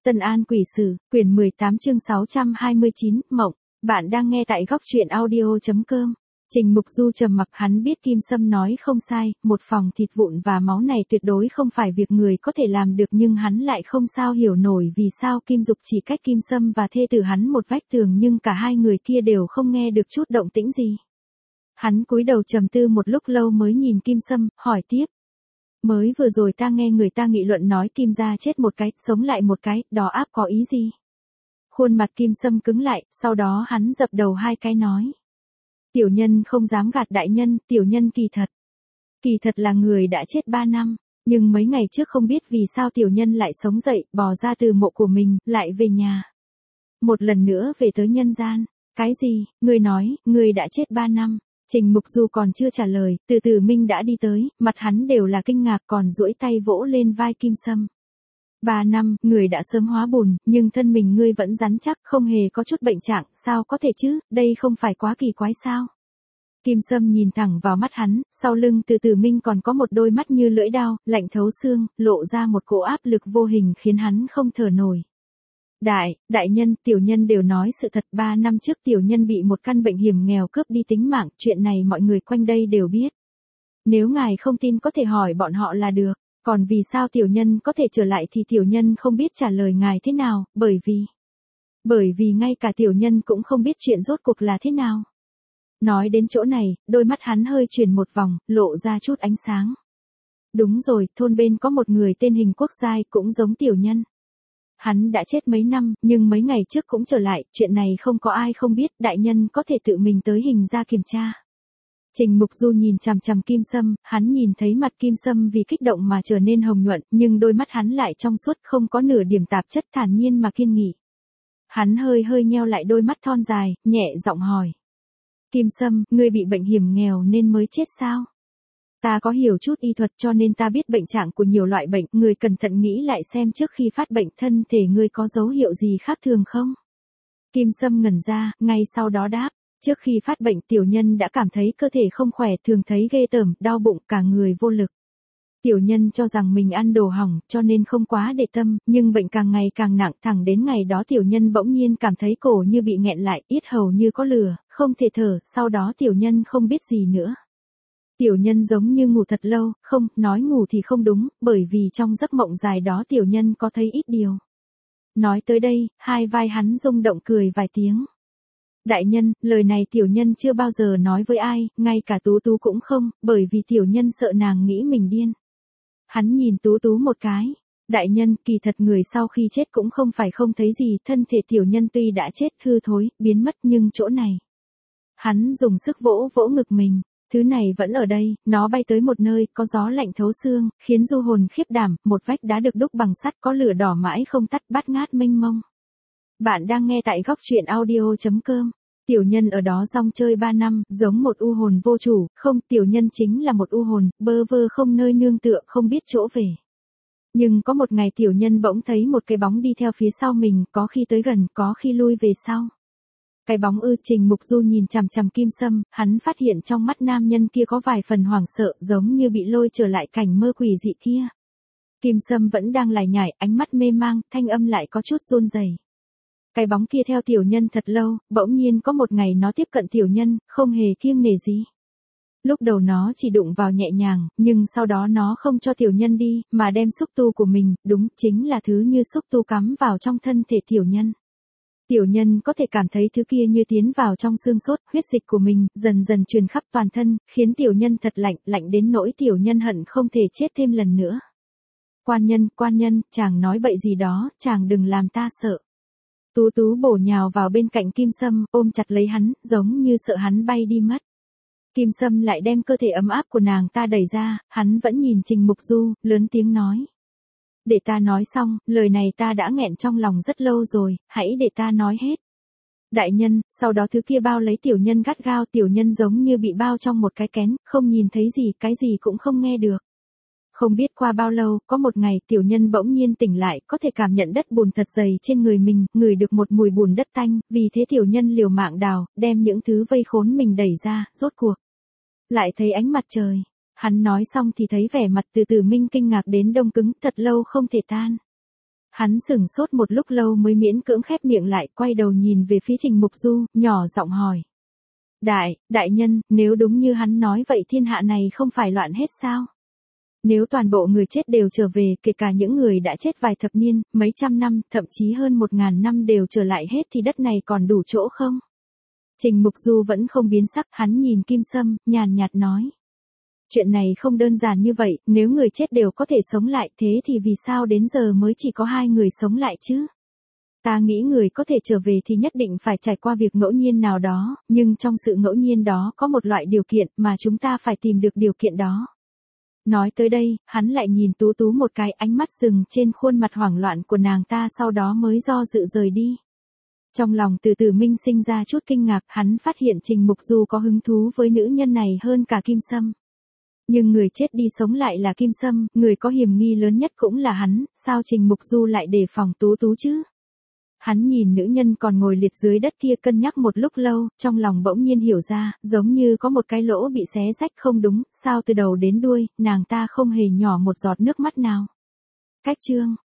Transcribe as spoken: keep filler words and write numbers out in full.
Tân An Quỷ Sử, quyển mười tám chương sáu trăm hai mươi chín, Mộng. Bạn đang nghe tại góc truyện audio.com. Trình Mục Du trầm mặc, hắn biết Kim Sâm nói không sai, một phòng thịt vụn và máu này tuyệt đối không phải việc người có thể làm được, nhưng hắn lại không sao hiểu nổi vì sao Kim Dục chỉ cách Kim Sâm và thê tử hắn một vách tường nhưng cả hai người kia đều không nghe được chút động tĩnh gì. Hắn cúi đầu trầm tư một lúc lâu mới nhìn Kim Sâm, hỏi tiếp. Mới vừa rồi ta nghe người ta nghị luận nói Kim gia chết một cái, sống lại một cái, đó áp có ý gì? Khuôn mặt Kim Sâm cứng lại, sau đó hắn dập đầu hai cái nói. Tiểu nhân không dám gạt đại nhân, tiểu nhân kỳ thật. Kỳ thật là người đã chết ba năm, nhưng mấy ngày trước không biết vì sao tiểu nhân lại sống dậy, bò ra từ mộ của mình, lại về nhà. Một lần nữa về tới nhân gian. Cái gì, người nói, người đã chết ba năm. Trình Mục Du còn chưa trả lời, từ từ Minh đã đi tới, mặt hắn đều là kinh ngạc còn duỗi tay vỗ lên vai Kim Sâm. Ba năm, người đã sớm hóa bùn, nhưng thân mình ngươi vẫn rắn chắc, không hề có chút bệnh trạng, sao có thể chứ, đây không phải quá kỳ quái sao? Kim Sâm nhìn thẳng vào mắt hắn, sau lưng từ từ Minh còn có một đôi mắt như lưỡi dao, lạnh thấu xương, lộ ra một cỗ áp lực vô hình khiến hắn không thở nổi. Đại, đại nhân, tiểu nhân đều nói sự thật, ba năm trước tiểu nhân bị một căn bệnh hiểm nghèo cướp đi tính mạng, chuyện này mọi người quanh đây đều biết. Nếu ngài không tin có thể hỏi bọn họ là được, còn vì sao tiểu nhân có thể trở lại thì tiểu nhân không biết trả lời ngài thế nào, bởi vì... Bởi vì ngay cả tiểu nhân cũng không biết chuyện rốt cuộc là thế nào. Nói đến chỗ này, đôi mắt hắn hơi chuyển một vòng, lộ ra chút ánh sáng. Đúng rồi, thôn bên có một người tên Hình Quốc Giai cũng giống tiểu nhân. Hắn đã chết mấy năm, nhưng mấy ngày trước cũng trở lại, chuyện này không có ai không biết, đại nhân có thể tự mình tới Hình ra kiểm tra. Trình Mục Du nhìn chằm chằm Kim Sâm, hắn nhìn thấy mặt Kim Sâm vì kích động mà trở nên hồng nhuận, nhưng đôi mắt hắn lại trong suốt, không có nửa điểm tạp chất, thản nhiên mà kiên nghị. Hắn hơi hơi nheo lại đôi mắt thon dài, nhẹ giọng hỏi. Kim Sâm, ngươi bị bệnh hiểm nghèo nên mới chết sao? Ta có hiểu chút y thuật cho nên ta biết bệnh trạng của nhiều loại bệnh, ngươi cẩn thận nghĩ lại xem trước khi phát bệnh thân thể ngươi có dấu hiệu gì khác thường không? Kim Sâm ngẩn ra, ngay sau đó đáp, trước khi phát bệnh tiểu nhân đã cảm thấy cơ thể không khỏe, thường thấy ghê tởm, đau bụng, cả người vô lực. Tiểu nhân cho rằng mình ăn đồ hỏng, cho nên không quá để tâm, nhưng bệnh càng ngày càng nặng, thẳng đến ngày đó tiểu nhân bỗng nhiên cảm thấy cổ như bị nghẹn lại, yết hầu như có lửa, không thể thở, sau đó tiểu nhân không biết gì nữa. Tiểu nhân giống như ngủ thật lâu, không, nói ngủ thì không đúng, bởi vì trong giấc mộng dài đó tiểu nhân có thấy ít điều. Nói tới đây, hai vai hắn rung động cười vài tiếng. Đại nhân, lời này tiểu nhân chưa bao giờ nói với ai, ngay cả Tú Tú cũng không, bởi vì tiểu nhân sợ nàng nghĩ mình điên. Hắn nhìn Tú Tú một cái. Đại nhân, kỳ thật người sau khi chết cũng không phải không thấy gì, thân thể tiểu nhân tuy đã chết hư thối, biến mất nhưng chỗ này. Hắn dùng sức vỗ vỗ ngực mình. Thứ này vẫn ở đây, nó bay tới một nơi, có gió lạnh thấu xương, khiến du hồn khiếp đảm, một vách đá được đúc bằng sắt có lửa đỏ mãi không tắt, bát ngát mênh mông. Bạn đang nghe tại góc truyện audio.com. Tiểu nhân ở đó rong chơi ba năm, giống một u hồn vô chủ, không, tiểu nhân chính là một u hồn, bơ vơ không nơi nương tựa, không biết chỗ về. Nhưng có một ngày tiểu nhân bỗng thấy một cái bóng đi theo phía sau mình, có khi tới gần, có khi lui về sau. Cái bóng ư? Trình Mục Du nhìn chằm chằm Kim Sâm, hắn phát hiện trong mắt nam nhân kia có vài phần hoảng sợ, giống như bị lôi trở lại cảnh mơ quỷ dị kia. Kim Sâm vẫn đang lải nhải, ánh mắt mê mang, thanh âm lại có chút run rẩy. Cái bóng kia theo tiểu nhân thật lâu, bỗng nhiên có một ngày nó tiếp cận tiểu nhân, không hề kiêng nể gì. Lúc đầu nó chỉ đụng vào nhẹ nhàng, nhưng sau đó nó không cho tiểu nhân đi, mà đem xúc tu của mình, đúng, chính là thứ như xúc tu cắm vào trong thân thể tiểu nhân. Tiểu nhân có thể cảm thấy thứ kia như tiến vào trong xương cốt, huyết dịch của mình, dần dần truyền khắp toàn thân, khiến tiểu nhân thật lạnh, lạnh đến nỗi tiểu nhân hận không thể chết thêm lần nữa. Quan nhân, quan nhân, chàng nói bậy gì đó, chàng đừng làm ta sợ. Tú Tú bổ nhào vào bên cạnh Kim Sâm, ôm chặt lấy hắn, giống như sợ hắn bay đi mất. Kim Sâm lại đem cơ thể ấm áp của nàng ta đẩy ra, hắn vẫn nhìn Trình Mục Du, lớn tiếng nói. Để ta nói xong, lời này ta đã nghẹn trong lòng rất lâu rồi, hãy để ta nói hết. Đại nhân, sau đó thứ kia bao lấy tiểu nhân gắt gao, tiểu nhân giống như bị bao trong một cái kén, không nhìn thấy gì, cái gì cũng không nghe được. Không biết qua bao lâu, có một ngày tiểu nhân bỗng nhiên tỉnh lại, có thể cảm nhận đất bùn thật dày trên người mình, ngửi được một mùi bùn đất tanh, vì thế tiểu nhân liều mạng đào, đem những thứ vây khốn mình đẩy ra, rốt cuộc. Lại thấy ánh mặt trời. Hắn nói xong thì thấy vẻ mặt từ từ Minh kinh ngạc đến đông cứng, thật lâu không thể tan. Hắn sửng sốt một lúc lâu mới miễn cưỡng khép miệng lại, quay đầu nhìn về phía Trình Mục Du, nhỏ giọng hỏi. Đại, đại nhân, nếu đúng như hắn nói vậy thiên hạ này không phải loạn hết sao? Nếu toàn bộ người chết đều trở về, kể cả những người đã chết vài thập niên, mấy trăm năm, thậm chí hơn một ngàn năm đều trở lại hết thì đất này còn đủ chỗ không? Trình Mục Du vẫn không biến sắc, hắn nhìn Kim Sâm, nhàn nhạt nói. Chuyện này không đơn giản như vậy, nếu người chết đều có thể sống lại thế thì vì sao đến giờ mới chỉ có hai người sống lại chứ? Ta nghĩ người có thể trở về thì nhất định phải trải qua việc ngẫu nhiên nào đó, nhưng trong sự ngẫu nhiên đó có một loại điều kiện mà chúng ta phải tìm được điều kiện đó. Nói tới đây, hắn lại nhìn Tú Tú một cái, ánh mắt dừng trên khuôn mặt hoảng loạn của nàng ta, sau đó mới do dự rời đi. Trong lòng từ từ minh sinh ra chút kinh ngạc, hắn phát hiện Trình Mục Du có hứng thú với nữ nhân này hơn cả Kim Sâm. Nhưng người chết đi sống lại là Kim Sâm, người có hiểm nghi lớn nhất cũng là hắn, sao Trình Mục Du lại đề phòng Tú Tú chứ? Hắn nhìn nữ nhân còn ngồi liệt dưới đất kia cân nhắc một lúc lâu, trong lòng bỗng nhiên hiểu ra, giống như có một cái lỗ bị xé rách không đúng, sao từ đầu đến đuôi, nàng ta không hề nhỏ một giọt nước mắt nào. Cách chương